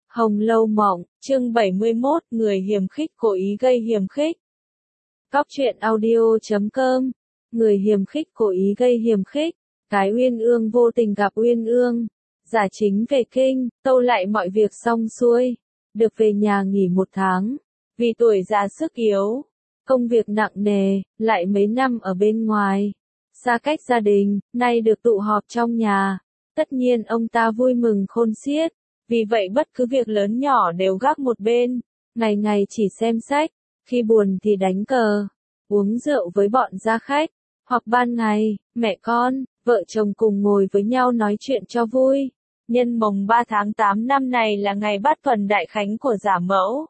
Hồng Lâu Mộng, chương 71, người hiềm khích cố ý gây hiềm khích. Cóc truyện audio.com, người hiềm khích cố ý gây hiềm khích. Cái Uyên Ương vô tình gặp Uyên Ương, giả chính về kinh, tâu lại mọi việc xong xuôi, được về nhà nghỉ 1 tháng, vì tuổi già sức yếu, công việc nặng nề, lại mấy năm ở bên ngoài, xa cách gia đình, nay được tụ họp trong nhà, tất nhiên ông ta vui mừng khôn xiết. Vì vậy bất cứ việc lớn nhỏ đều gác một bên, ngày ngày chỉ xem sách, khi buồn thì đánh cờ, uống rượu với bọn gia khách, hoặc ban ngày, mẹ con, vợ chồng cùng ngồi với nhau nói chuyện cho vui. Nhân mồng 3 tháng 8 năm này là ngày Bát Tuần Đại Khánh của Giả Mẫu.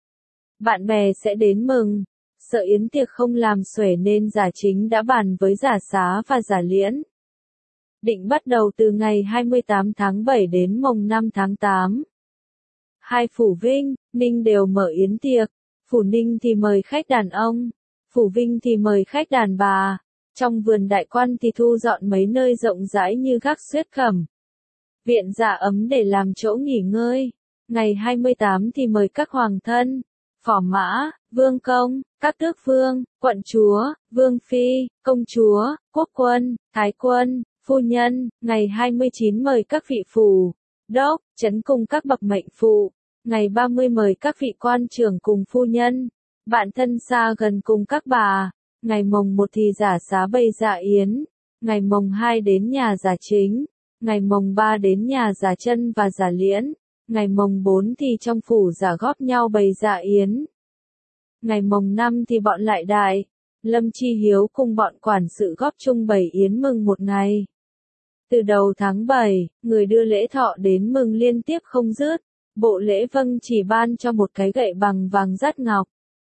Bạn bè sẽ đến mừng, sợ yến tiệc không làm xuể nên Giả Chính đã bàn với Giả Xá và Giả Liễn. Định bắt đầu từ ngày 28 tháng 7 đến mồng 5 tháng 8. Hai phủ Vinh, Ninh đều mở yến tiệc, phủ Ninh thì mời khách đàn ông, phủ Vinh thì mời khách đàn bà. Trong vườn đại quan thì thu dọn mấy nơi rộng rãi như gác xuyết cẩm, viện Dạ Ấm để làm chỗ nghỉ ngơi. Ngày 28 thì mời các hoàng thân, phò mã, vương công, các tước vương, quận chúa, vương phi, công chúa, quốc quân, thái quân, phu nhân. Ngày 29 mời các vị phủ, đốc, trấn cùng các bậc mệnh phụ. Ngày 30 mời các vị quan trưởng cùng phu nhân, bạn thân xa gần cùng các bà. Ngày mồng 1 thì Giả Xá bày dạ yến, ngày mồng 2 đến nhà Giả Chính, ngày mồng 3 đến nhà Giả Chân và Giả Liễn, ngày mồng 4 thì trong phủ Giả góp nhau bày dạ yến. Ngày mồng 5 thì bọn Lại Đại, Lâm Chi Hiếu cùng bọn quản sự góp chung bày yến mừng một ngày. Từ đầu tháng 7, người đưa lễ thọ đến mừng liên tiếp không dứt. Bộ lễ vâng chỉ ban cho một cái gậy bằng vàng dát ngọc,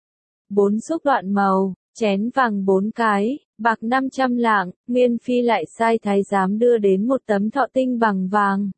4 xúc đoạn màu, chén vàng 4 cái, bạc 500 lạng. Nguyên phi lại sai thái giám đưa đến một tấm thọ tinh bằng vàng,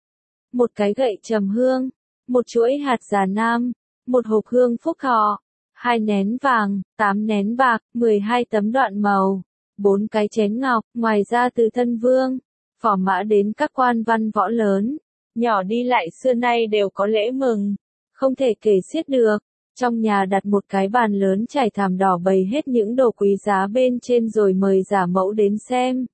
một cái gậy trầm hương, một chuỗi hạt già nam, một hộp hương phúc thọ, 2 nén vàng, 8 nén bạc, 12 tấm đoạn màu, 4 cái chén ngọc. Ngoài ra từ thân vương, phò mã đến các quan văn võ lớn, nhỏ đi lại xưa nay đều có lễ mừng, không thể kể xiết được. Trong nhà đặt một cái bàn lớn trải thảm đỏ bày hết những đồ quý giá bên trên rồi mời Giả Mẫu đến xem.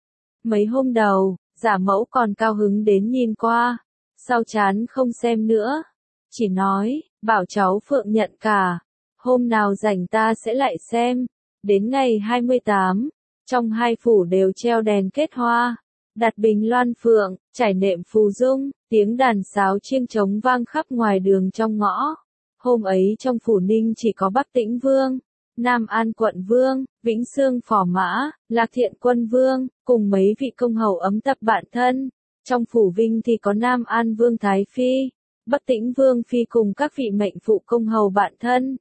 Mấy hôm đầu, Giả Mẫu còn cao hứng đến nhìn qua, sau chán không xem nữa, chỉ nói, bảo cháu Phượng nhận cả, hôm nào rảnh ta sẽ lại xem. Đến ngày 28, trong hai phủ đều treo đèn kết hoa, đặt bình loan phượng, trải nệm phù dung, tiếng đàn sáo chiêng trống vang khắp ngoài đường trong ngõ. Hôm ấy trong phủ Ninh chỉ có Bắc Tĩnh Vương, Nam An Quận Vương, Vĩnh Xương phò mã, Lạc Thiện Quân Vương, cùng mấy vị công hầu ấm tập bạn thân. Trong phủ Vinh thì có Nam An Vương Thái Phi, Bắc Tĩnh Vương Phi cùng các vị mệnh phụ công hầu bạn thân.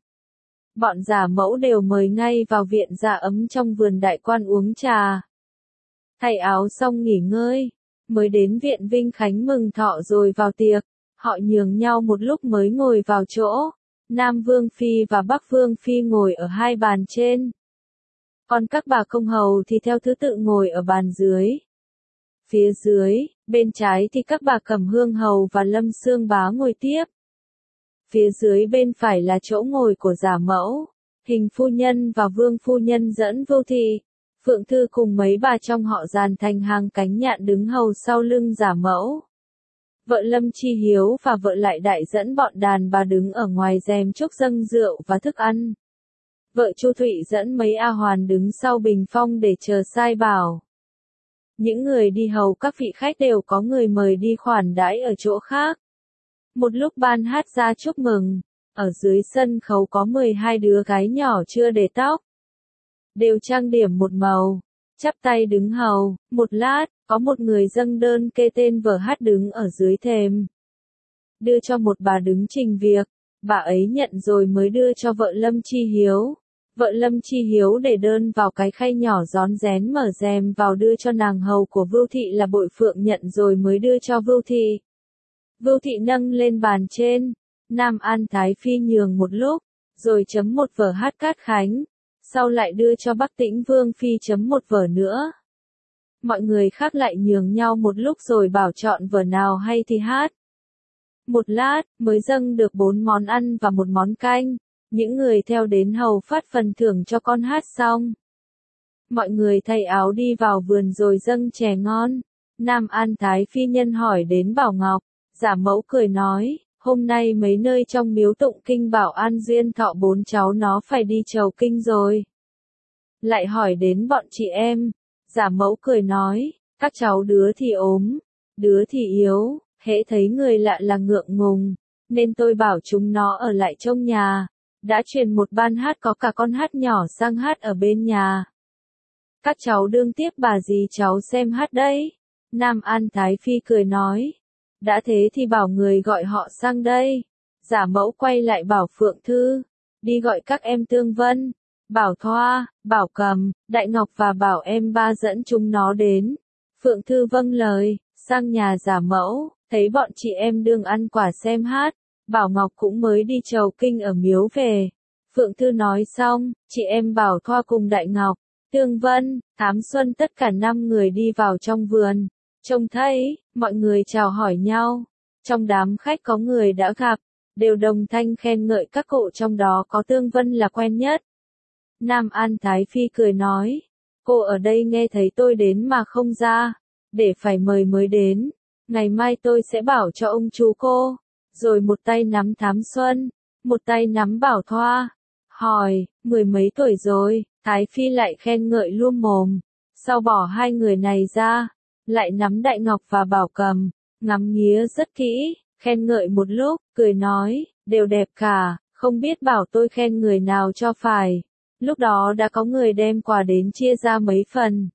Bọn Giả Mẫu đều mời ngay vào viện Dạ Ấm trong vườn đại quan uống trà. Thay áo xong nghỉ ngơi, mới đến viện Vinh Khánh mừng thọ rồi vào tiệc. Họ nhường nhau một lúc mới ngồi vào chỗ. Nam Vương Phi và Bắc Vương Phi ngồi ở 2 bàn trên, còn các bà công hầu thì theo thứ tự ngồi ở bàn dưới. Phía dưới, bên trái thì các bà Cẩm Hương Hầu và Lâm Xương Bá ngồi tiếp. Phía dưới bên phải là chỗ ngồi của Giả Mẫu, Hình phu nhân và Vương phu nhân dẫn Vưu Thị, Phượng Thư cùng mấy bà trong họ dàn thành hàng cánh nhạn đứng hầu sau lưng Giả Mẫu. Vợ Lâm Chi Hiếu và vợ Lại Đại dẫn bọn đàn bà đứng ở ngoài rèm chúc dâng rượu và thức ăn. Vợ Chu Thụy dẫn mấy A Hoàn đứng sau bình phong để chờ sai bảo. Những người đi hầu các vị khách đều có người mời đi khoản đãi ở chỗ khác. Một lúc ban hát ra chúc mừng, ở dưới sân khấu có 12 đứa gái nhỏ chưa để tóc, đều trang điểm một màu, chắp tay đứng hầu. Một lát, có một người dâng đơn kê tên vở hát đứng ở dưới thềm, đưa cho một bà đứng trình việc. Bà ấy nhận rồi mới đưa cho vợ Lâm Chi Hiếu. Vợ Lâm Chi Hiếu để đơn vào cái khay nhỏ rón rén mở rèm vào đưa cho nàng hầu của Vưu Thị là Bội Phượng nhận rồi mới đưa cho Vưu Thị. Vưu Thị nâng lên bàn trên. Nam An Thái Phi nhường một lúc, rồi chấm một vở hát cát khánh, sau lại đưa cho Bắc Tĩnh Vương Phi chấm một vở nữa. Mọi người khác lại nhường nhau một lúc rồi bảo chọn vở nào hay thì hát. Một lát, mới dâng được 4 món ăn và một món canh. Những người theo đến hầu phát phần thưởng cho con hát xong. Mọi người thay áo đi vào vườn rồi dâng chè ngon. Nam An Thái Phi nhân hỏi đến Bảo Ngọc. Giả mẫu cười nói, hôm nay mấy nơi trong miếu tụng kinh bảo An Duyên Thọ 4 cháu nó phải đi chầu kinh rồi. Lại hỏi đến bọn chị em. Giả mẫu cười nói, các cháu đứa thì ốm, đứa thì yếu, hễ thấy người lạ là ngượng ngùng, nên tôi bảo chúng nó ở lại trong nhà. Đã truyền một ban hát có cả con hát nhỏ sang hát ở bên nhà. Các cháu đương tiếp bà dì cháu xem hát đấy. Nam An Thái Phi cười nói, đã thế thì bảo người gọi họ sang đây. Giả mẫu quay lại bảo Phượng Thư, đi gọi các em Tương Vân, Bảo Thoa, Bảo Cầm, Đại Ngọc và bảo em ba dẫn chúng nó đến. Phượng Thư vâng lời, sang nhà giả mẫu, thấy bọn chị em đương ăn quả xem hát. Bảo Ngọc cũng mới đi chầu kinh ở miếu về. Phượng Thư nói xong, chị em Bảo Thoa cùng Đại Ngọc, Tương Vân, Thám Xuân tất cả 5 người đi vào trong vườn. Trông thấy, mọi người chào hỏi nhau. Trong đám khách có người đã gặp, đều đồng thanh khen ngợi các cụ, trong đó có Tương Vân là quen nhất. Nam An Thái Phi cười nói, cô ở đây nghe thấy tôi đến mà không ra, để phải mời mới đến. Ngày mai tôi sẽ bảo cho ông chú cô. Rồi một tay nắm Thám Xuân, một tay nắm Bảo Thoa. Hỏi, 10 mấy tuổi rồi, Thái Phi lại khen ngợi luôn mồm. Sau bỏ 2 người này ra, lại nắm Đại Ngọc và Bảo Cầm, ngắm nghía rất kỹ, khen ngợi một lúc, cười nói, đều đẹp cả, không biết bảo tôi khen người nào cho phải. Lúc đó đã có người đem quà đến chia ra mấy phần.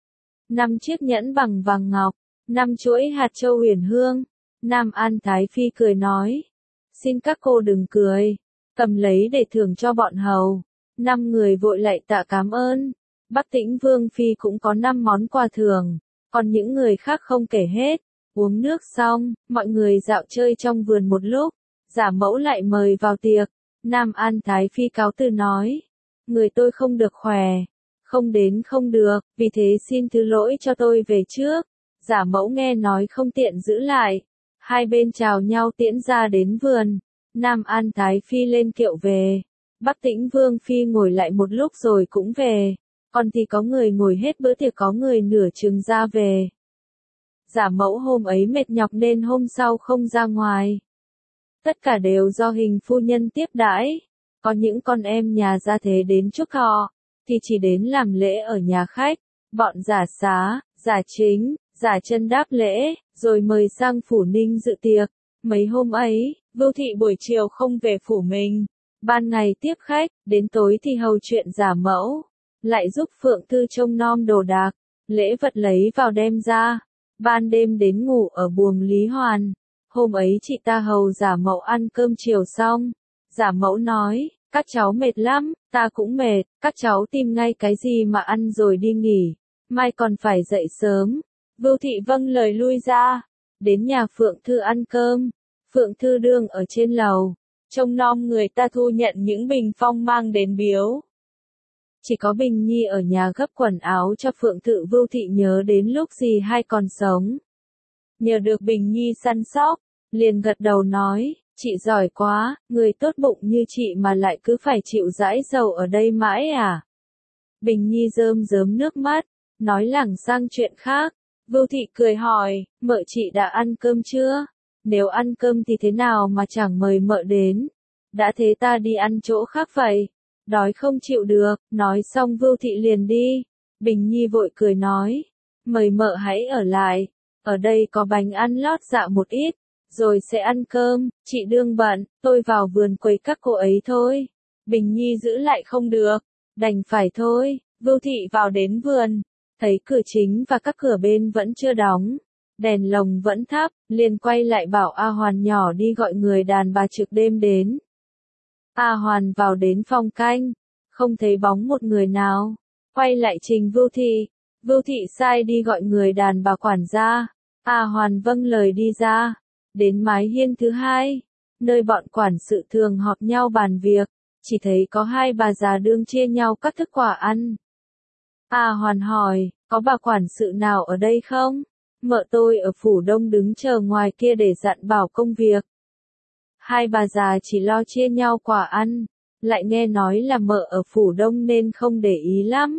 5 chiếc nhẫn bằng vàng ngọc, 5 chuỗi hạt châu huyền hương. Nam An Thái Phi cười nói, xin các cô đừng cười, cầm lấy để thưởng cho bọn hầu. 5 người vội lại tạ cảm ơn. Bắc Tĩnh Vương Phi cũng có 5 món quà thưởng, còn những người khác không kể hết. Uống nước xong, mọi người dạo chơi trong vườn một lúc, giả mẫu lại mời vào tiệc. Nam An Thái Phi cáo từ nói, người tôi không được khỏe, không đến không được, vì thế xin thứ lỗi cho tôi về trước. Giả mẫu nghe nói không tiện giữ lại. Hai bên chào nhau tiễn ra đến vườn. Nam An Thái Phi lên kiệu về. Bắc Tĩnh Vương Phi ngồi lại một lúc rồi cũng về. Còn thì có người ngồi hết bữa tiệc, có người nửa chừng ra về. Giả mẫu hôm ấy mệt nhọc nên hôm sau không ra ngoài. Tất cả đều do Hình phu nhân tiếp đãi. Có những con em nhà gia thế đến chúc họ, thì chỉ đến làm lễ ở nhà khách. Bọn Giả Xá, Giả Chính, Giả Chân đáp lễ, rồi mời sang Phủ Ninh dự tiệc. Mấy hôm ấy, Vưu Thị buổi chiều không về phủ mình. Ban ngày tiếp khách, đến tối thì hầu chuyện giả mẫu. Lại giúp Phượng Thư trông nom đồ đạc, lễ vật lấy vào đem ra. Ban đêm đến ngủ ở buồng Lý Hoàn. Hôm ấy chị ta hầu giả mẫu ăn cơm chiều xong. Giả mẫu nói, các cháu mệt lắm, ta cũng mệt, các cháu tìm ngay cái gì mà ăn rồi đi nghỉ. Mai còn phải dậy sớm. Vưu Thị vâng lời lui ra. Đến nhà Phượng Thư ăn cơm. Phượng Thư đương ở trên lầu, trông nom người ta thu nhận những bình phong mang đến biếu. Chỉ có Bình Nhi ở nhà gấp quần áo cho Phượng Thư. Vưu Thị nhớ đến lúc dì hai còn sống. Nhờ được Bình Nhi săn sóc, liền gật đầu nói, chị giỏi quá, người tốt bụng như chị mà lại cứ phải chịu dãi dầu ở đây mãi à. Bình Nhi rơm rớm nước mắt, nói lảng sang chuyện khác. Vưu Thị cười hỏi, mợ chị đã ăn cơm chưa? Nếu ăn cơm thì thế nào mà chẳng mời mợ đến? Đã thế ta đi ăn chỗ khác vậy. Đói không chịu được, nói xong Vưu Thị liền đi. Bình Nhi vội cười nói, mời mợ hãy ở lại. Ở đây có bánh ăn lót dạ một ít, rồi sẽ ăn cơm. Chị đương bận, tôi vào vườn quấy các cô ấy thôi. Bình Nhi giữ lại không được, đành phải thôi. Vưu Thị vào đến vườn, thấy cửa chính và các cửa bên vẫn chưa đóng, đèn lồng vẫn thắp, liền quay lại bảo A Hoàn nhỏ đi gọi người đàn bà trực đêm đến. A Hoàn vào đến phòng canh, không thấy bóng một người nào, quay lại trình Vưu Thị. Vưu Thị sai đi gọi người đàn bà quản gia. A Hoàn vâng lời đi ra, đến mái hiên thứ hai, nơi bọn quản sự thường họp nhau bàn việc, chỉ thấy có hai bà già đương chia nhau các thức quả ăn. A Hoàn hỏi, có bà quản sự nào ở đây không? Mợ tôi ở phủ đông đứng chờ ngoài kia để dặn bảo công việc. Hai bà già chỉ lo chia nhau quả ăn, lại nghe nói là mợ ở phủ đông nên không để ý lắm.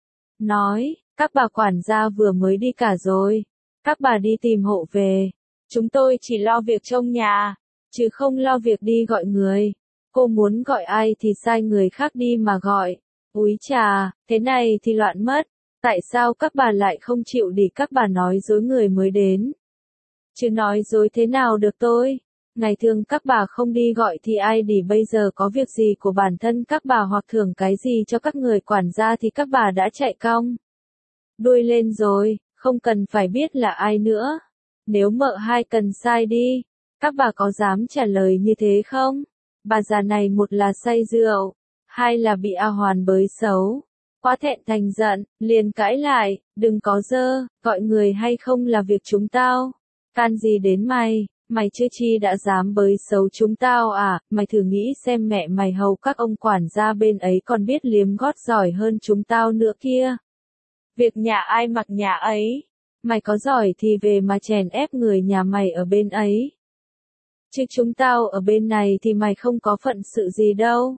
Nói, các bà quản gia vừa mới đi cả rồi, các bà đi tìm hộ về. Chúng tôi chỉ lo việc trông nhà, chứ không lo việc đi gọi người. Cô muốn gọi ai thì sai người khác đi mà gọi. Úi chà, thế này thì loạn mất. Tại sao các bà lại không chịu để các bà nói dối người mới đến? Chứ nói dối thế nào được tôi? Ngày thường các bà không đi gọi thì ai đi, bây giờ có việc gì của bản thân các bà hoặc thưởng cái gì cho các người quản gia thì các bà đã chạy cong đuôi lên rồi, không cần phải biết là ai nữa. Nếu mợ hai cần sai đi, các bà có dám trả lời như thế không? Bà già này một là say rượu, hai là bị A Hoàn bới xấu. Quá thẹn thành giận, liền cãi lại, đừng có dơ, gọi người hay không là việc chúng tao. Can gì đến mày, mày chưa chi đã dám bới xấu chúng tao à, mày thử nghĩ xem mẹ mày hầu các ông quản gia bên ấy còn biết liếm gót giỏi hơn chúng tao nữa kia. Việc nhà ai mặc nhà ấy, mày có giỏi thì về mà chèn ép người nhà mày ở bên ấy. Chứ chúng tao ở bên này thì mày không có phận sự gì đâu.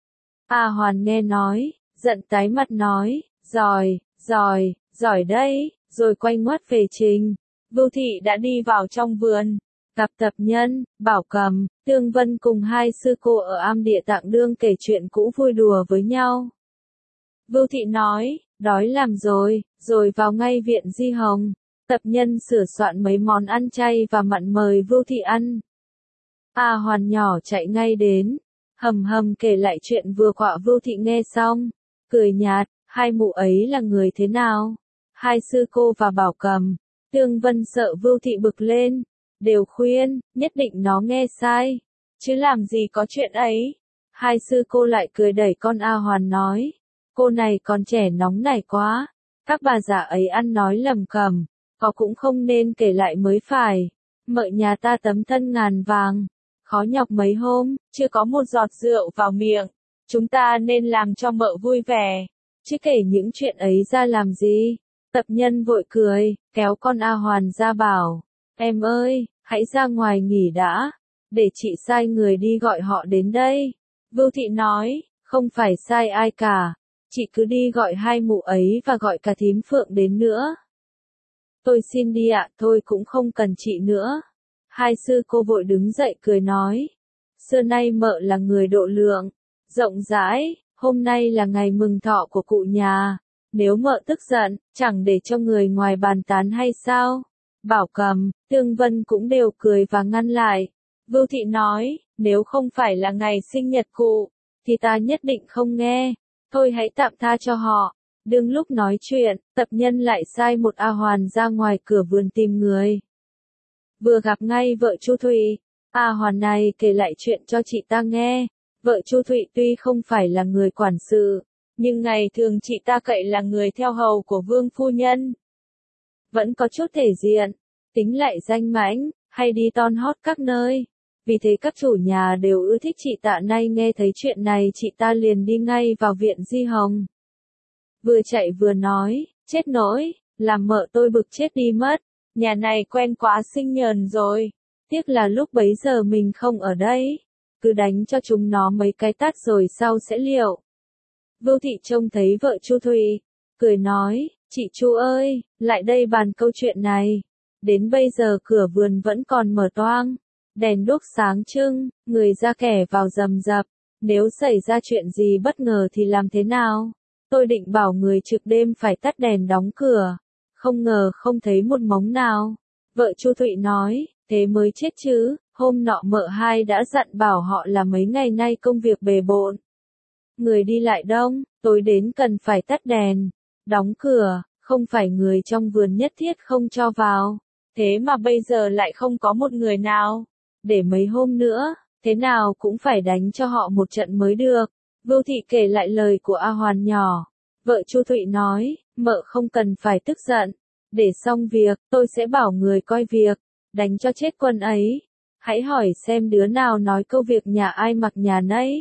A Hoàn nghe nói, giận tái mặt nói, giỏi, giỏi, giỏi đây, rồi quay ngoắt về Trình. Vưu Thị đã đi vào trong vườn, gặp Tập Nhân, Bảo Cầm, Tương Vân cùng hai sư cô ở Am Địa Tạng đương kể chuyện cũ vui đùa với nhau. Vưu Thị nói, đói làm rồi vào ngay viện Di Hồng. Tập Nhân sửa soạn mấy món ăn chay và mặn mời Vưu Thị ăn. A Hoàn nhỏ chạy ngay đến, hầm hầm kể lại chuyện vừa qua. Vưu Thị nghe xong, cười nhạt, hai mụ ấy là người thế nào? Hai sư cô và Bảo Cầm, Tương Vân sợ Vưu Thị bực lên, đều khuyên, nhất định nó nghe sai, chứ làm gì có chuyện ấy. Hai sư cô lại cười đẩy con A Hoàn nói, cô này còn trẻ nóng nảy quá, các bà già ấy ăn nói lầm cầm, có cũng không nên kể lại mới phải. Mợ nhà ta tấm thân ngàn vàng, khó nhọc mấy hôm, chưa có một giọt rượu vào miệng, chúng ta nên làm cho mợ vui vẻ, chứ kể những chuyện ấy ra làm gì. Tập Nhân vội cười, kéo con A Hoàn ra bảo, em ơi, hãy ra ngoài nghỉ đã, để chị sai người đi gọi họ đến đây. Vưu Thị nói, không phải sai ai cả, chị cứ đi gọi hai mụ ấy và gọi cả thím Phượng đến nữa. Tôi xin đi ạ, tôi cũng không cần chị nữa. Hai sư cô vội đứng dậy cười nói, xưa nay mợ là người độ lượng, rộng rãi, hôm nay là ngày mừng thọ của cụ nhà, nếu mợ tức giận, chẳng để cho người ngoài bàn tán hay sao? Bảo Cầm, Tương Vân cũng đều cười và ngăn lại. Vưu Thị nói, nếu không phải là ngày sinh nhật cụ, thì ta nhất định không nghe, thôi hãy tạm tha cho họ. Đương lúc nói chuyện, Tập Nhân lại sai một A Hoàn ra ngoài cửa vườn tìm người. Vừa gặp ngay vợ Chu Thụy, A Hoàn này kể lại chuyện cho chị ta nghe. Vợ Chu Thụy tuy không phải là người quản sự, nhưng ngày thường chị ta cậy là người theo hầu của Vương phu nhân. Vẫn có chút thể diện, tính lại danh mãnh, hay đi ton hót các nơi. Vì thế các chủ nhà đều ưa thích chị ta. Nay nghe thấy chuyện này chị ta liền đi ngay vào viện Di Hồng. Vừa chạy vừa nói, chết nỗi, làm mợ tôi bực chết đi mất, nhà này quen quá sinh nhờn rồi, tiếc là lúc bấy giờ mình không ở đây, cứ đánh cho chúng nó mấy cái tát rồi sau sẽ liệu. Vưu Thị trông thấy vợ Chu Thụy, cười nói, chị Chu ơi, lại đây bàn câu chuyện này, đến bây giờ cửa vườn vẫn còn mở toang, đèn đuốc sáng trưng, người ra kẻ vào rầm rập, nếu xảy ra chuyện gì bất ngờ thì làm thế nào? Tôi định bảo người trực đêm phải tắt đèn đóng cửa, không ngờ không thấy một mống nào. Vợ Chu Thụy nói, thế mới chết chứ, hôm nọ mợ hai đã dặn bảo họ là mấy ngày nay công việc bề bộn. Người đi lại đông, tối đến cần phải tắt đèn, đóng cửa, không phải người trong vườn nhất thiết không cho vào. Thế mà bây giờ lại không có một người nào. Để mấy hôm nữa, thế nào cũng phải đánh cho họ một trận mới được. Vưu Thị kể lại lời của A Hoàn nhỏ. Vợ Chu Thụy nói, mợ không cần phải tức giận. Để xong việc, tôi sẽ bảo người coi việc, đánh cho chết quân ấy. Hãy hỏi xem đứa nào nói câu việc nhà ai mặc nhà nấy.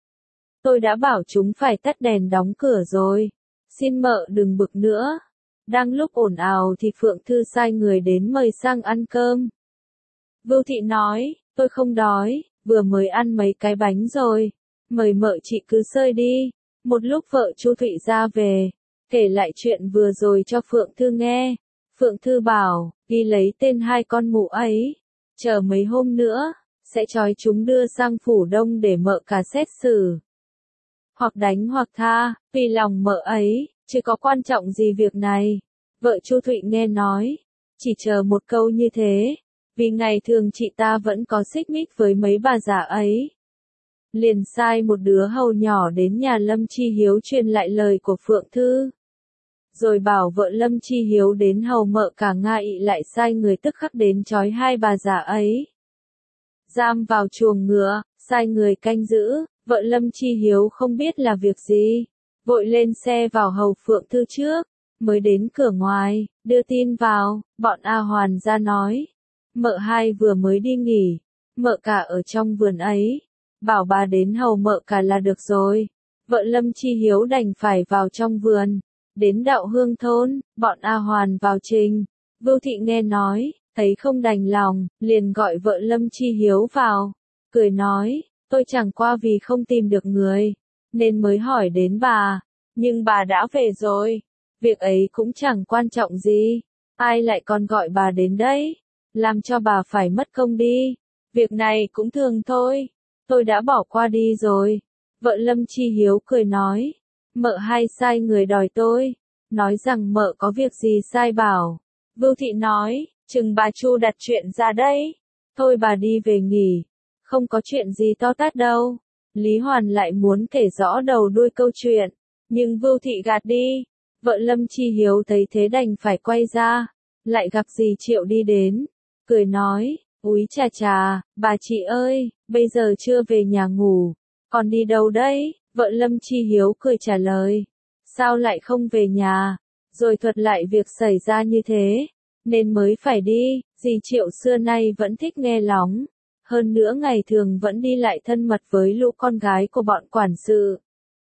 Tôi đã bảo chúng phải tắt đèn đóng cửa rồi. Xin mợ đừng bực nữa. Đang lúc ồn ào thì Phượng Thư sai người đến mời sang ăn cơm. Vưu Thị nói, tôi không đói, vừa mới ăn mấy cái bánh rồi, mời mợ chị cứ xơi đi. Một lúc vợ Chu Thụy ra về, kể lại chuyện vừa rồi cho Phượng Thư nghe. Phượng Thư bảo, đi lấy tên hai con mụ ấy, chờ mấy hôm nữa, sẽ trói chúng đưa sang Phủ Đông để mợ cả xét xử. Hoặc đánh hoặc tha, vì lòng mợ ấy, chứ có quan trọng gì việc này. Vợ Chu Thụy nghe nói, chỉ chờ một câu như thế, vì ngày thường chị ta vẫn có xích mích với mấy bà già ấy. Liền sai một đứa hầu nhỏ đến nhà Lâm Chi Hiếu truyền lại lời của Phượng Thư. Rồi bảo vợ Lâm Chi Hiếu đến hầu mợ cả Nga ị lại sai người tức khắc đến trói hai bà già ấy. Giam vào chuồng ngựa, sai người canh giữ, vợ Lâm Chi Hiếu không biết là việc gì. Vội lên xe vào hầu Phượng Thư trước, mới đến cửa ngoài, đưa tin vào, bọn A Hoàn ra nói. Mợ hai vừa mới đi nghỉ, mợ cả ở trong vườn ấy, bảo bà đến hầu mợ cả là được rồi. Vợ Lâm Chi Hiếu đành phải vào trong vườn, đến Đạo Hương thôn, bọn A Hoàn vào trình. Vưu Thị nghe nói, thấy không đành lòng, liền gọi vợ Lâm Chi Hiếu vào, cười nói, tôi chẳng qua vì không tìm được người, nên mới hỏi đến bà, nhưng bà đã về rồi, việc ấy cũng chẳng quan trọng gì, ai lại còn gọi bà đến đấy, làm cho bà phải mất công đi, việc này cũng thường thôi, tôi đã bỏ qua đi rồi. Vợ Lâm Chi Hiếu cười nói, mợ hai sai người đòi tôi, nói rằng mợ có việc gì sai bảo. Vưu Thị nói, chừng bà Chu đặt chuyện ra đấy, thôi bà đi về nghỉ, không có chuyện gì to tát đâu. Lý Hoàn lại muốn kể rõ đầu đuôi câu chuyện, nhưng Vưu Thị gạt đi. Vợ Lâm Chi Hiếu thấy thế đành phải quay ra, lại gặp dì Triệu đi đến, cười nói, úi chà chà, bà chị ơi, bây giờ chưa về nhà ngủ, còn đi đâu đấy? Vợ Lâm Chi Hiếu cười trả lời, sao lại không về nhà, rồi thuật lại việc xảy ra như thế, nên mới phải đi. Dì Triệu xưa nay vẫn thích nghe lóng, hơn nữa ngày thường vẫn đi lại thân mật với lũ con gái của bọn quản sự,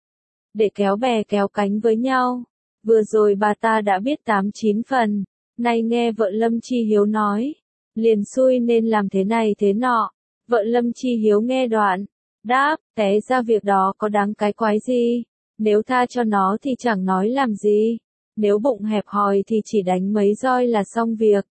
để kéo bè kéo cánh với nhau. Vừa rồi bà ta đã biết 8-9 phần, nay nghe vợ Lâm Chi Hiếu nói, liền xui nên làm thế này thế nọ. Vợ Lâm Chi Hiếu nghe đoạn, đáp, té ra việc đó có đáng cái quái gì, nếu tha cho nó thì chẳng nói làm gì, nếu bụng hẹp hòi thì chỉ đánh mấy roi là xong việc.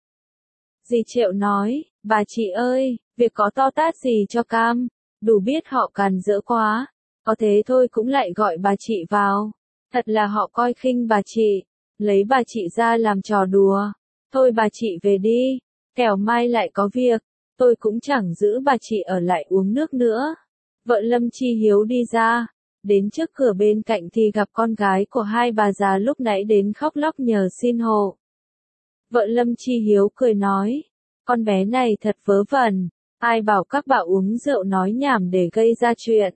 Dì Triệu nói, bà chị ơi, việc có to tát gì cho cam, đủ biết họ càn rỡ quá, có thế thôi cũng lại gọi bà chị vào, thật là họ coi khinh bà chị, lấy bà chị ra làm trò đùa, thôi bà chị về đi, kẻo mai lại có việc, tôi cũng chẳng giữ bà chị ở lại uống nước nữa. Vợ Lâm Chi Hiếu đi ra, đến trước cửa bên cạnh thì gặp con gái của hai bà già lúc nãy đến khóc lóc nhờ xin hộ. Vợ Lâm Chi Hiếu cười nói, con bé này thật vớ vẩn, ai bảo các bà uống rượu nói nhảm để gây ra chuyện.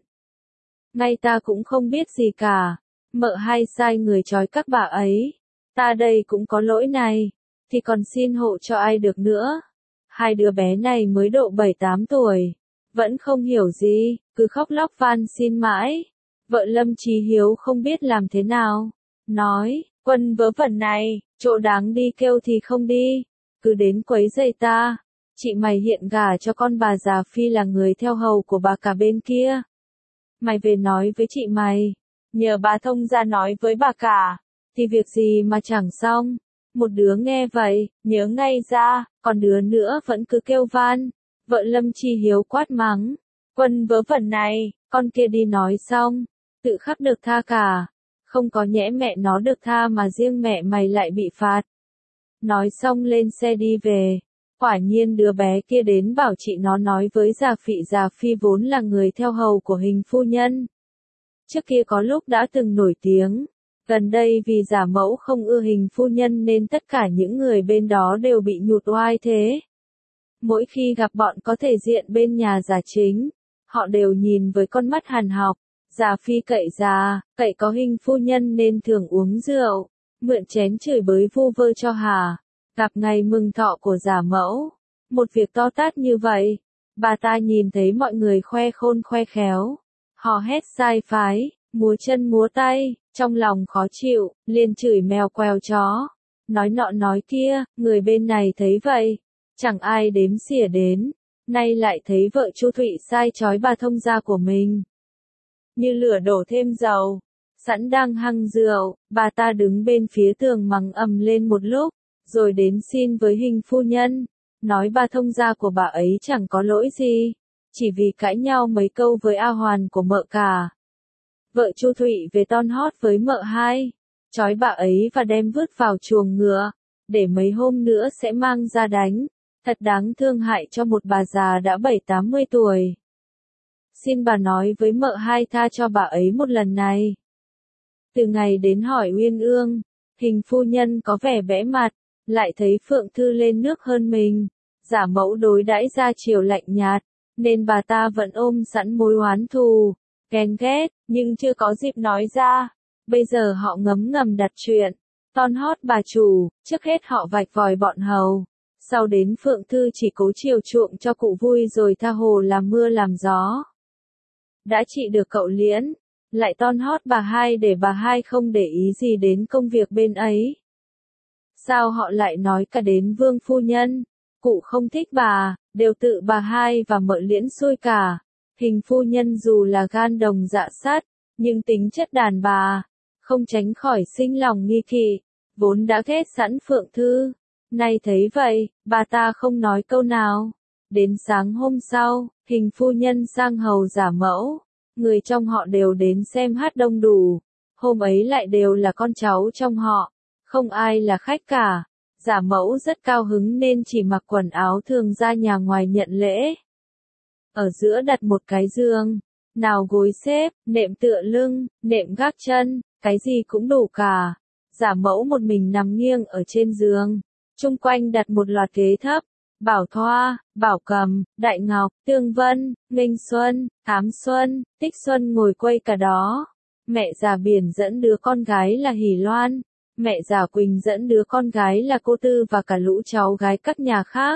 Ngay ta cũng không biết gì cả, mợ hay sai người trói các bà ấy, ta đây cũng có lỗi này, thì còn xin hộ cho ai được nữa. Hai đứa bé này mới độ 7-8 tuổi, vẫn không hiểu gì, cứ khóc lóc van xin mãi. Vợ Lâm Chí Hiếu không biết làm thế nào, nói, quân vớ vẩn này, chỗ đáng đi kêu thì không đi, cứ đến quấy rầy ta. Chị mày hiện gả cho con bà già Phi là người theo hầu của bà cả bên kia. Mày về nói với chị mày, nhờ bà thông ra nói với bà cả, thì việc gì mà chẳng xong. Một đứa nghe vậy, nhớ ngay ra, còn đứa nữa vẫn cứ kêu van. Vợ Lâm Chi Hiếu quát mắng, quân vớ vẩn này, con kia đi nói xong, tự khắc được tha cả, không có nhẽ mẹ nó được tha mà riêng mẹ mày lại bị phạt. Nói xong lên xe đi về, quả nhiên đứa bé kia đến bảo chị nó nói với già Phi vốn là người theo hầu của hình phu nhân. Trước kia có lúc đã từng nổi tiếng, gần đây vì giả mẫu không ưa hình phu nhân nên tất cả những người bên đó đều bị nhụt oai thế. Mỗi khi gặp bọn có thể diện bên nhà giả chính, họ đều nhìn với con mắt hàn học, già Phi cậy già, cậy có hình phu nhân nên thường uống rượu, mượn chén chửi bới vu vơ cho hà. Gặp ngày mừng thọ của giả mẫu, một việc to tát như vậy, bà ta nhìn thấy mọi người khoe khôn khoe khéo, hò hét sai phái, múa chân múa tay, trong lòng khó chịu, liền chửi mèo quèo chó, nói nọ nói kia, người bên này thấy vậy, chẳng ai đếm xỉa đến, nay lại thấy vợ Chu Thụy sai trói bà thông gia của mình. Như lửa đổ thêm dầu, sẵn đang hăng rượu, bà ta đứng bên phía tường mắng ầm lên một lúc, rồi đến xin với hình phu nhân, nói bà thông gia của bà ấy chẳng có lỗi gì, chỉ vì cãi nhau mấy câu với A Hoàn của mợ cả. Vợ Chu Thụy về ton hót với mợ hai, trói bà ấy và đem vứt vào chuồng ngựa, để mấy hôm nữa sẽ mang ra đánh, thật đáng thương hại cho một bà già đã 70-80 tuổi. Xin bà nói với mợ hai tha cho bà ấy một lần này. Từ ngày đến hỏi Uyên Ương, hình phu nhân có vẻ bẽ mặt, lại thấy Phượng Thư lên nước hơn mình, giả mẫu đối đãi ra chiều lạnh nhạt, nên bà ta vẫn ôm sẵn mối oán thù, ghen ghét, nhưng chưa có dịp nói ra. Bây giờ họ ngấm ngầm đặt chuyện, ton hót bà chủ, trước hết họ vạch vòi bọn hầu, sau đến Phượng Thư chỉ cố chiều chuộng cho cụ vui rồi tha hồ làm mưa làm gió. Đã trị được cậu Liễn, lại ton hót bà hai để bà hai không để ý gì đến công việc bên ấy. Sao họ lại nói cả đến Vương phu nhân, cụ không thích bà, đều tự bà hai và mợ Liễn xui cả. Hình phu nhân dù là gan đồng dạ sắt, nhưng tính chất đàn bà, không tránh khỏi sinh lòng nghi kỵ, vốn đã ghét sẵn Phượng Thư. Nay thấy vậy, bà ta không nói câu nào. Đến sáng hôm sau, hình phu nhân sang hầu giả mẫu, người trong họ đều đến xem hát đông đủ. Hôm ấy lại đều là con cháu trong họ, không ai là khách cả. Giả mẫu rất cao hứng nên chỉ mặc quần áo thường ra nhà ngoài nhận lễ. Ở giữa đặt một cái giường, nào gối xếp, nệm tựa lưng, nệm gác chân, cái gì cũng đủ cả. Giả mẫu một mình nằm nghiêng ở trên giường, chung quanh đặt một loạt ghế thấp. Bảo Thoa, Bảo Cầm, Đại Ngọc, Tương Vân, Nghênh Xuân, Thám Xuân, Tích Xuân ngồi quây cả đó. Mẹ già Biển dẫn đứa con gái là Hỷ Loan, mẹ già Quỳnh dẫn đứa con gái là Cô Tư và cả lũ cháu gái các nhà khác.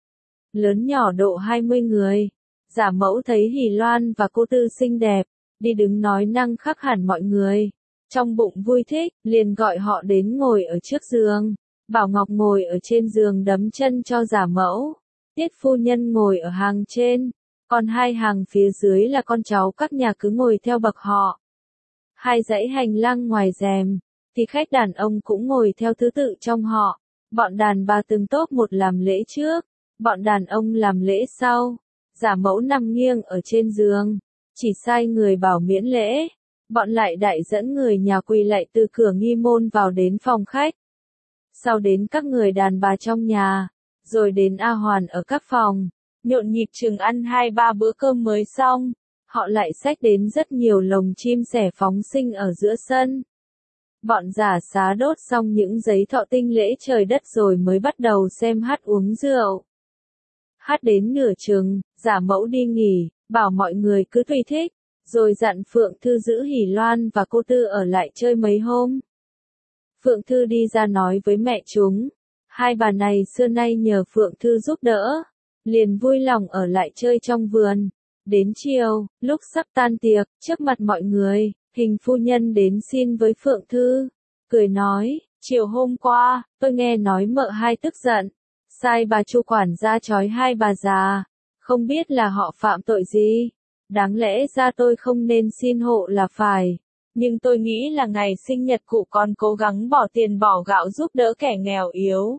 Lớn nhỏ độ 20 người. Giả mẫu thấy Hỷ Loan và Cô Tư xinh đẹp, đi đứng nói năng khác hẳn mọi người. Trong bụng vui thích, liền gọi họ đến ngồi ở trước giường. Bảo Ngọc ngồi ở trên giường đấm chân cho giả mẫu. Tiết phu nhân ngồi ở hàng trên, còn hai hàng phía dưới là con cháu các nhà cứ ngồi theo bậc họ. Hai dãy hành lang ngoài rèm, thì khách đàn ông cũng ngồi theo thứ tự trong họ. Bọn đàn bà từng tốp một làm lễ trước, bọn đàn ông làm lễ sau. Giả mẫu nằm nghiêng ở trên giường, chỉ sai người bảo miễn lễ. Bọn lại đại dẫn người nhà quỳ lạy từ cửa nghi môn vào đến phòng khách. Sau đến các người đàn bà trong nhà, rồi đến A Hoàn ở các phòng, nhộn nhịp chừng ăn 2-3 bữa cơm mới xong, họ lại xách đến rất nhiều lồng chim sẻ phóng sinh ở giữa sân. Bọn giả xá đốt xong những giấy thọ tinh lễ trời đất rồi mới bắt đầu xem hát uống rượu. Hát đến nửa chừng, giả mẫu đi nghỉ, bảo mọi người cứ tùy thích, rồi dặn Phượng Thư giữ Hỷ Loan và Cô Tư ở lại chơi mấy hôm. Phượng Thư đi ra nói với mẹ chúng, hai bà này xưa nay nhờ Phượng Thư giúp đỡ, liền vui lòng ở lại chơi trong vườn. Đến chiều, lúc sắp tan tiệc, trước mặt mọi người, hình phu nhân đến xin với Phượng Thư, cười nói, chiều hôm qua, tôi nghe nói mợ hai tức giận, sai bà Chu quản gia trói hai bà già, không biết là họ phạm tội gì, đáng lẽ ra tôi không nên xin hộ là phải. Nhưng tôi nghĩ là ngày sinh nhật cụ còn cố gắng bỏ tiền bỏ gạo giúp đỡ kẻ nghèo yếu.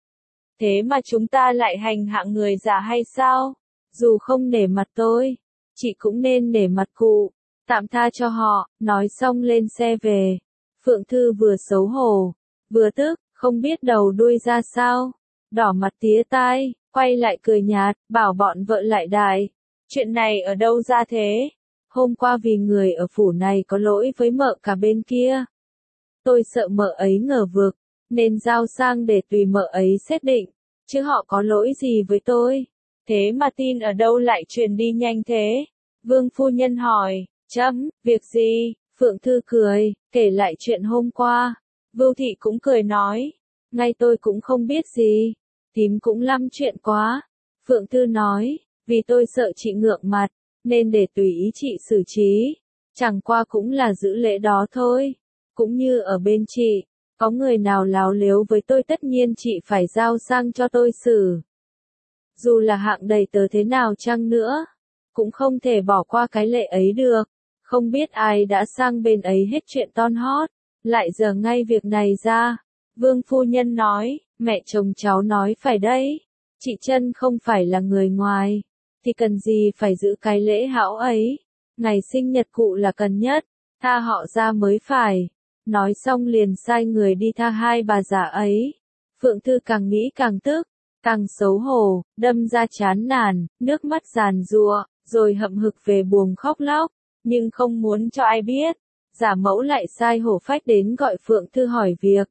Thế mà chúng ta lại hành hạ người già hay sao? Dù không nể mặt tôi, chị cũng nên nể mặt cụ, tạm tha cho họ. Nói xong lên xe về. Phượng Thư vừa xấu hổ, vừa tức, không biết đầu đuôi ra sao. Đỏ mặt tía tai, quay lại cười nhạt, bảo bọn vợ lại đại. Chuyện này ở đâu ra thế? Hôm qua vì người ở phủ này có lỗi với mợ cả bên kia. Tôi sợ mợ ấy ngờ vực, nên giao sang để tùy mợ ấy xét định, chứ họ có lỗi gì với tôi. Thế mà tin ở đâu lại truyền đi nhanh thế? Vương phu nhân hỏi, việc gì? Phượng Thư cười, kể lại chuyện hôm qua. Vưu Thị cũng cười nói, ngay tôi cũng không biết gì, tím cũng lăm chuyện quá. Phượng Thư nói, vì tôi sợ chị ngượng mặt, nên để tùy ý chị xử trí, chẳng qua cũng là giữ lễ đó thôi. Cũng như ở bên chị, có người nào láo lếu với tôi tất nhiên chị phải giao sang cho tôi xử. dù là hạng đầy tớ thế nào chăng nữa, cũng không thể bỏ qua cái lệ ấy được. Không biết ai đã sang bên ấy hết chuyện ton hót, lại giờ ngay việc này ra. Vương phu nhân nói, mẹ chồng cháu nói phải đấy, chị Trân không phải là người ngoài, thì cần gì phải giữ cái lễ hão ấy, ngày sinh nhật cụ là cần nhất, tha họ ra mới phải. Nói xong liền sai người đi tha hai bà già ấy. Phượng Thư càng nghĩ càng tức, càng xấu hổ, đâm ra chán nản, nước mắt giàn giụa, rồi hậm hực về buồng khóc lóc, nhưng không muốn cho ai biết. Giả mẫu lại sai Hổ Phách đến gọi Phượng Thư hỏi việc.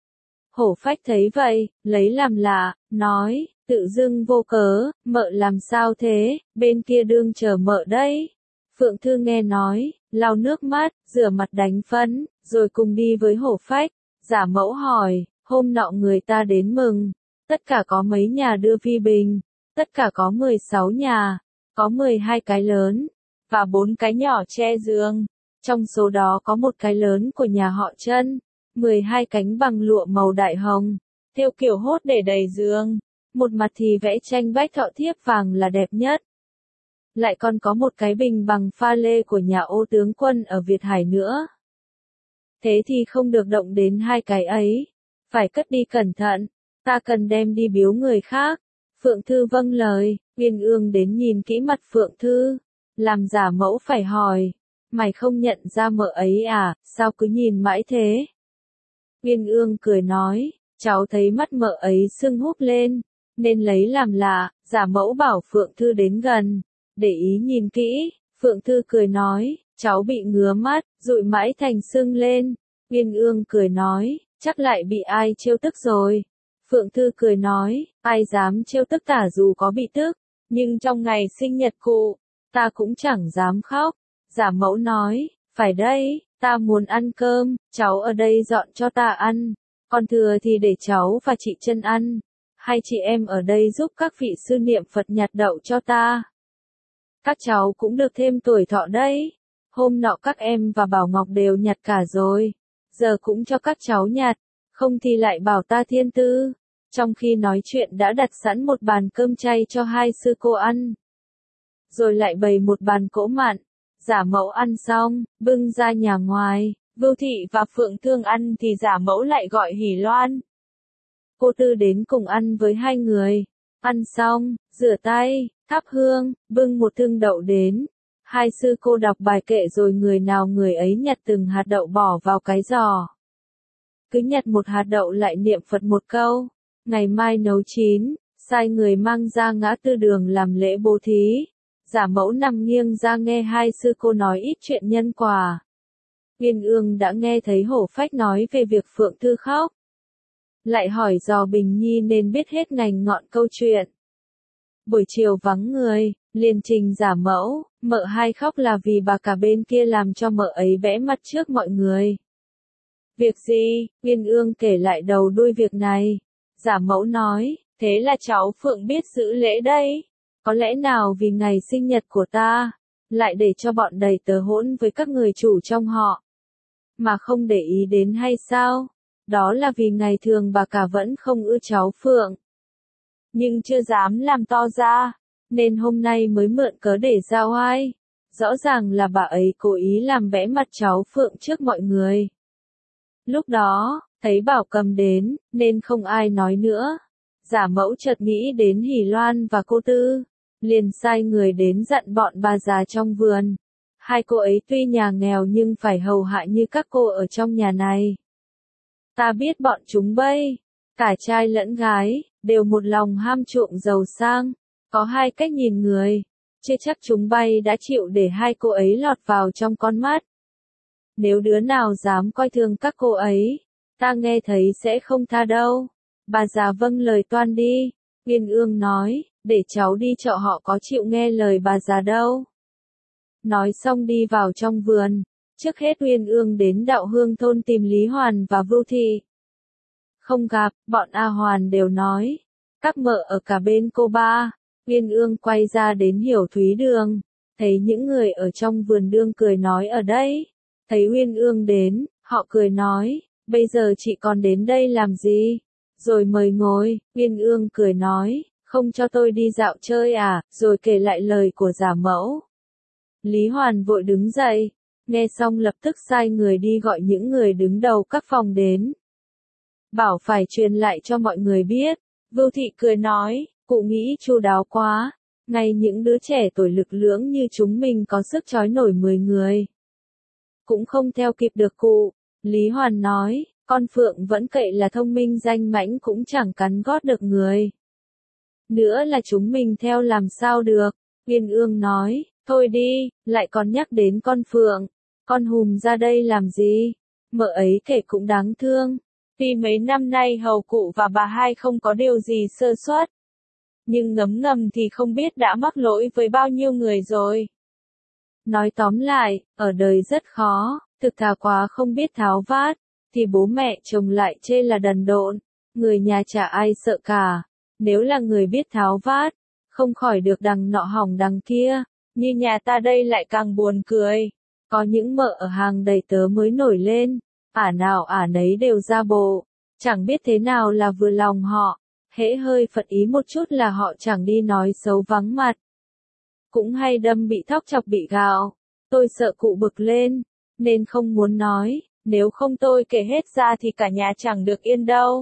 Hổ Phách thấy vậy, lấy làm lạ, nói, tự dưng vô cớ, mợ làm sao thế, bên kia đương chờ mợ đấy. Phượng Thư nghe nói, lau nước mắt, rửa mặt đánh phấn, rồi cùng đi với Hổ Phách. Giả mẫu hỏi, hôm nọ người ta đến mừng, tất cả có mấy nhà đưa phi bình, tất cả có 16 nhà, có 12 cái lớn, và 4 cái nhỏ che giường. Trong số đó có một cái lớn của nhà họ Trân, 12 cánh bằng lụa màu đại hồng, thêu kiểu hốt để đầy giường, một mặt thì vẽ tranh bách thọ thiếp vàng là đẹp nhất. Lại còn có một cái bình bằng pha lê của nhà Ô tướng quân ở Việt Hải nữa. Thế thì không được động đến hai cái ấy, phải cất đi cẩn thận, ta cần đem đi biếu người khác. Phượng Thư vâng lời, Uyên Ương đến nhìn kỹ mặt Phượng Thư, làm giả mẫu phải hỏi, mày không nhận ra mợ ấy à, sao cứ nhìn mãi thế? Uyên Ương cười nói, cháu thấy mắt mợ ấy sưng húp lên, nên lấy làm lạ. Giả mẫu bảo Phượng Thư đến gần, để ý nhìn kỹ. Phượng Thư cười nói, cháu bị ngứa mắt, dụi mãi thành sưng lên. Uyên Ương cười nói, chắc lại bị ai trêu tức rồi. Phượng Thư cười nói, ai dám trêu tức tả dù có bị tức, nhưng trong ngày sinh nhật cụ, ta cũng chẳng dám khóc. Giả mẫu nói, phải đây, ta muốn ăn cơm, cháu ở đây dọn cho ta ăn, còn thừa thì để cháu và chị Trân ăn. Hai chị em ở đây giúp các vị sư niệm Phật nhặt đậu cho ta. Các cháu cũng được thêm tuổi thọ đấy. Hôm nọ các em và Bảo Ngọc đều nhặt cả rồi, giờ cũng cho các cháu nhặt, không thì lại bảo ta thiên tư. Trong khi nói chuyện đã đặt sẵn một bàn cơm chay cho hai sư cô ăn, rồi lại bày một bàn cỗ mặn. Giả mẫu ăn xong, bưng ra nhà ngoài, Vưu Thị và Phượng Thương ăn thì giả mẫu lại gọi Hỷ Loan, cô Tư đến cùng ăn với hai người. Ăn xong, rửa tay, thắp hương, bưng một thương đậu đến. Hai sư cô đọc bài kệ rồi người nào người ấy nhặt từng hạt đậu bỏ vào cái giò. Cứ nhặt một hạt đậu lại niệm Phật một câu, ngày mai nấu chín, sai người mang ra ngã tư đường làm lễ bố thí. Giả mẫu nằm nghiêng ra nghe hai sư cô nói ít chuyện nhân quả. Uyên Ương đã nghe thấy Hổ Phách nói về việc Phượng Thư khóc, lại hỏi dò Bình Nhi nên biết hết ngành ngọn câu chuyện. Buổi chiều vắng người, liền trình giả mẫu, mợ hai khóc là vì bà cả bên kia làm cho mợ ấy bẽ mặt trước mọi người. Việc gì? Uyên Ương kể lại đầu đuôi việc này. Giả mẫu nói, thế là cháu Phượng biết giữ lễ đây. Có lẽ nào vì ngày sinh nhật của ta, lại để cho bọn đầy tớ hỗn với các người chủ trong họ, mà không để ý đến hay sao? Đó là vì ngày thường bà cả vẫn không ưa cháu Phượng, nhưng chưa dám làm to ra, nên hôm nay mới mượn cớ để ra oai. Rõ ràng là bà ấy cố ý làm bẽ mặt cháu Phượng trước mọi người. Lúc đó, thấy Bảo Cầm đến, nên không ai nói nữa. Giả mẫu chợt nghĩ đến Hỷ Loan và cô Tư, liền sai người đến dặn bọn bà già trong vườn. Hai cô ấy tuy nhà nghèo nhưng phải hầu hạ như các cô ở trong nhà này. Ta biết bọn chúng bây, cả trai lẫn gái, đều một lòng ham chuộng giàu sang, có hai cách nhìn người, chưa chắc chúng bay đã chịu để hai cô ấy lọt vào trong con mắt. Nếu đứa nào dám coi thường các cô ấy, ta nghe thấy sẽ không tha đâu. Bà già vâng lời toan đi. Uyên Ương nói, để cháu đi chợ họ có chịu nghe lời bà già đâu. Nói xong đi vào trong vườn. Trước hết Uyên Ương đến Đạo Hương thôn tìm Lý Hoàn và Vưu Thị. Không gặp, bọn A Hoàn đều nói, các mợ ở cả bên cô ba. Uyên Ương quay ra đến Hiểu Thúy Đường, thấy những người ở trong vườn đương cười nói ở đây. Thấy Uyên Ương đến, họ cười nói, bây giờ chị còn đến đây làm gì? Rồi mời ngồi. Uyên Ương cười nói, Không cho tôi đi dạo chơi à, rồi kể lại lời của giả mẫu. Lý Hoàn vội đứng dậy, nghe xong lập tức sai người đi gọi những người đứng đầu các phòng đến. Bảo phải truyền lại cho mọi người biết. Vưu Thị cười nói, cụ nghĩ chu đáo quá. Ngay những đứa trẻ tuổi lực lưỡng như chúng mình có sức trói nổi 10 người. Cũng không theo kịp được cụ. Lý Hoàn nói, con Phượng vẫn cậy là thông minh danh mãnh cũng chẳng cắn gót được người. Nữa là chúng mình theo làm sao được. Uyên Ương nói, thôi đi, lại còn nhắc đến con Phượng. Con Hùm ra đây làm gì? Mợ ấy kể cũng đáng thương. Tuy mấy năm nay hầu cụ và bà hai không có điều gì sơ suất. Nhưng ngấm ngầm thì không biết đã mắc lỗi với bao nhiêu người rồi. Nói tóm lại, ở đời rất khó, thực thà quá không biết tháo vát, thì bố mẹ chồng lại chê là đần độn, người nhà chả ai sợ cả. Nếu là người biết tháo vát, không khỏi được đằng nọ hỏng đằng kia, như nhà ta đây lại càng buồn cười. Có những mợ ở hàng đầy tớ mới nổi lên, ả nào ả nấy đều ra bộ, chẳng biết thế nào là vừa lòng họ, hễ hơi phật ý một chút là họ chẳng đi nói xấu vắng mặt. Cũng hay đâm bị thóc chọc bị gạo, tôi sợ cụ bực lên, nên không muốn nói, nếu không tôi kể hết ra thì cả nhà chẳng được yên đâu.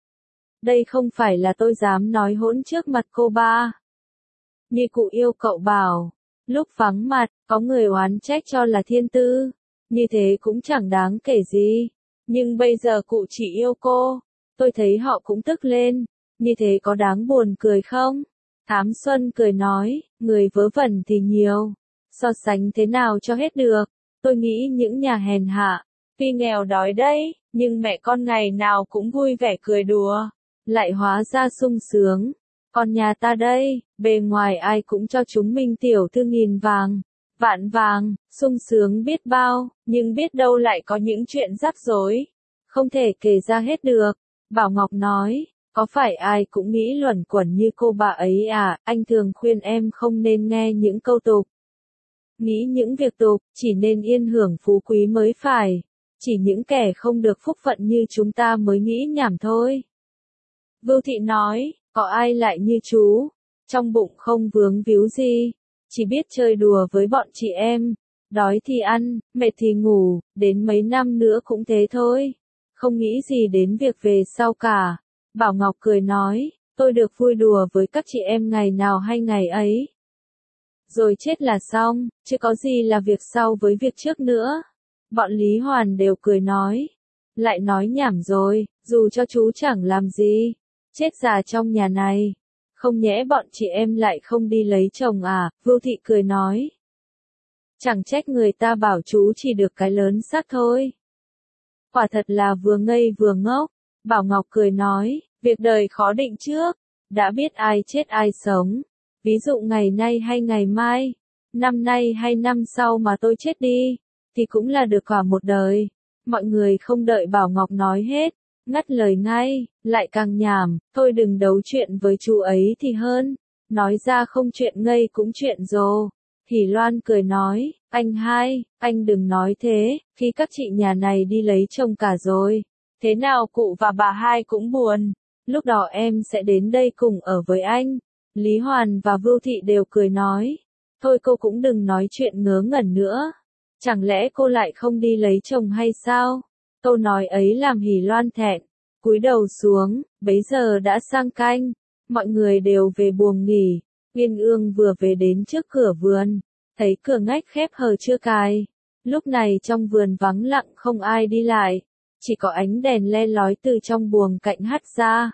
Đây không phải là tôi dám nói hỗn trước mặt cô ba. Như cụ yêu cậu bảo, lúc vắng mặt, có người oán trách cho là thiên tư, như thế cũng chẳng đáng kể gì. Nhưng bây giờ cụ chỉ yêu cô, tôi thấy họ cũng tức lên, như thế có đáng buồn cười không? Thám Xuân cười nói, người vớ vẩn thì nhiều, so sánh thế nào cho hết được, tôi nghĩ những nhà hèn hạ, tuy nghèo đói đấy, nhưng mẹ con ngày nào cũng vui vẻ cười đùa, lại hóa ra sung sướng. Còn nhà ta đây, bề ngoài ai cũng cho chúng mình tiểu thư nghìn vàng, vạn vàng, sung sướng biết bao, nhưng biết đâu lại có những chuyện rắc rối, không thể kể ra hết được. Bảo Ngọc nói, có phải ai cũng nghĩ luẩn quẩn như cô bà ấy à, anh thường khuyên em không nên nghe những câu tục. Nghĩ những việc tục, chỉ nên yên hưởng phú quý mới phải, chỉ những kẻ không được phúc phận như chúng ta mới nghĩ nhảm thôi. Vưu Thị nói, có ai lại như chú, trong bụng không vướng víu gì, chỉ biết chơi đùa với bọn chị em, đói thì ăn, mệt thì ngủ, đến mấy năm nữa cũng thế thôi, không nghĩ gì đến việc về sau cả. Bảo Ngọc cười nói, tôi được vui đùa với các chị em ngày nào hay ngày ấy. Rồi chết là xong, chứ có gì là việc sau với việc trước nữa. Bọn Lý Hoàn đều cười nói, lại nói nhảm rồi, dù cho chú chẳng làm gì, chết già trong nhà này, không nhẽ bọn chị em lại không đi lấy chồng à? Vưu Thị cười nói, chẳng trách người ta bảo chú chỉ được cái lớn xác thôi. Quả thật là vừa ngây vừa ngốc. Bảo Ngọc cười nói, việc đời khó định trước, đã biết ai chết ai sống. Ví dụ ngày nay hay ngày mai, năm nay hay năm sau mà tôi chết đi, thì cũng là được cả một đời. Mọi người không đợi Bảo Ngọc nói hết, ngắt lời ngay, lại càng nhảm, thôi đừng đấu chuyện với chú ấy thì hơn. Nói ra không chuyện ngây cũng chuyện rồ. Hỷ Loan cười nói, anh hai, anh đừng nói thế, khi các chị nhà này đi lấy chồng cả rồi. Thế nào cụ và bà hai cũng buồn, lúc đó em sẽ đến đây cùng ở với anh. Lý Hoàn và Vưu Thị đều cười nói, thôi cô cũng đừng nói chuyện ngớ ngẩn nữa, chẳng lẽ cô lại không đi lấy chồng hay sao? Câu nói ấy làm Hỷ Loan thẹn, cúi đầu xuống, bấy giờ đã sang canh, mọi người đều về buồng nghỉ. Uyên Ương vừa về đến trước cửa vườn, thấy cửa ngách khép hờ chưa cài. Lúc này trong vườn vắng lặng không ai đi lại, chỉ có ánh đèn le lói từ trong buồng cạnh hắt ra.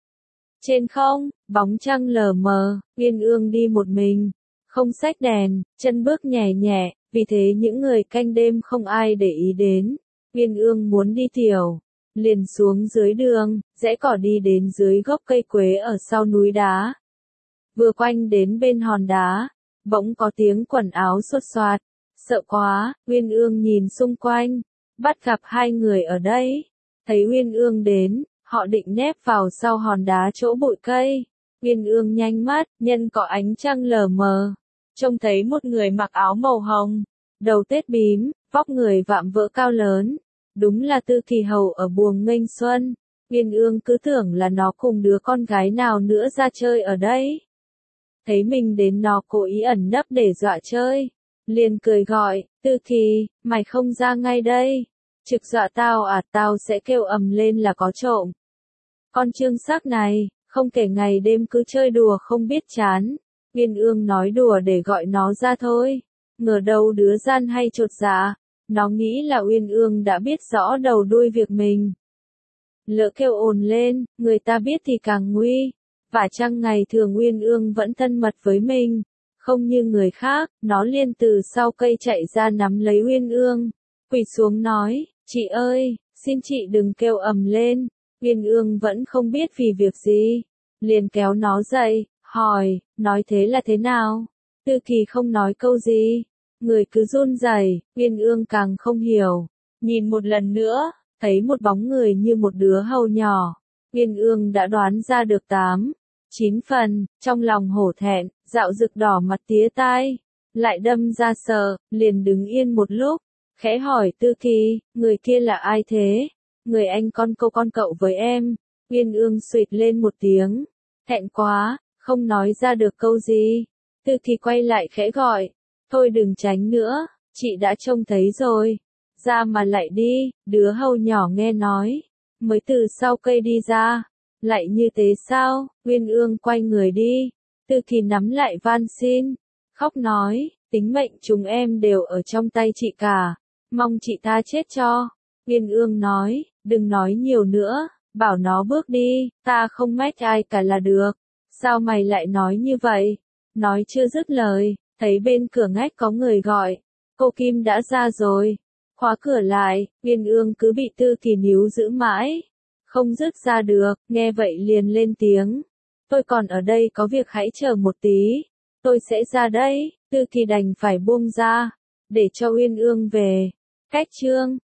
Trên không, bóng trăng lờ mờ, Uyên Ương đi một mình, không xách đèn, chân bước nhẹ nhẹ, vì thế những người canh đêm không ai để ý đến. Uyên Ương muốn đi tiểu, liền xuống dưới đường, rẽ cỏ đi đến dưới gốc cây quế ở sau núi đá. Vừa quanh đến bên hòn đá, bỗng có tiếng quần áo xốt xoạt, sợ quá, Uyên Ương nhìn xung quanh, bắt gặp hai người ở đây, thấy Uyên Ương đến, họ định nép vào sau hòn đá chỗ bụi cây. Uyên Ương nhanh mắt, nhân có ánh trăng lờ mờ, trông thấy một người mặc áo màu hồng, đầu tết bím, vóc người vạm vỡ cao lớn, đúng là Tư Kỳ Hầu ở buồng Nghênh Xuân. Uyên Ương cứ tưởng là nó cùng đứa con gái nào nữa ra chơi ở đây. Thấy mình đến nó cố ý ẩn nấp để dọa chơi. Liền cười gọi, Tư Kỳ, mày không ra ngay đây. Trực dọa tao à, tao sẽ kêu ầm lên là có trộm. Con trương sắc này, không kể ngày đêm cứ chơi đùa không biết chán. Uyên Ương nói đùa để gọi nó ra thôi. Ngờ đâu đứa gian hay chột dạ. Nó nghĩ là Uyên Ương đã biết rõ đầu đuôi việc mình. Lỡ kêu ồn lên, người ta biết thì càng nguy. Và chăng ngày thường Uyên Ương vẫn thân mật với mình. Không như người khác, nó liền từ sau cây chạy ra nắm lấy Uyên Ương. Quỳ xuống nói, chị ơi, xin chị đừng kêu ầm lên. Uyên Ương vẫn không biết vì việc gì. Liền kéo nó dậy, hỏi, nói thế là thế nào? Tư Kỳ không nói câu gì. Người cứ run rẩy. Uyên Ương càng không hiểu. Nhìn một lần nữa, thấy một bóng người như một đứa hầu nhỏ. Uyên Ương đã đoán ra được 8-9 phần, trong lòng hổ thẹn, dạo rực đỏ mặt tía tai. Lại đâm ra sợ, liền đứng yên một lúc. Khẽ hỏi Tư Kỳ, người kia là ai thế? Người anh con cậu với em. Uyên Ương suýt lên một tiếng. Thẹn quá, không nói ra được câu gì. Tư Kỳ quay lại khẽ gọi. Thôi đừng tránh nữa, chị đã trông thấy rồi. Ra mà lại đi, đứa hầu nhỏ nghe nói. Mới từ sau cây đi ra. Lại như thế sao? Uyên Ương quay người đi. Tư Kỳ nắm lại van xin. Khóc nói, tính mệnh chúng em đều ở trong tay chị cả. Mong chị tha chết cho. Uyên Ương nói, đừng nói nhiều nữa, bảo nó bước đi, ta không mách ai cả là được. Sao mày lại nói như vậy? Nói chưa dứt lời, thấy bên cửa ngách có người gọi. Cô Kim đã ra rồi. Khóa cửa lại, Uyên Ương cứ bị Tư Kỳ níu giữ mãi. Không dứt ra được, nghe vậy liền lên tiếng. Tôi còn ở đây có việc, hãy chờ một tí. Tôi sẽ ra đây. Tư Kỳ đành phải buông ra, để cho Uyên Ương về. Cách chương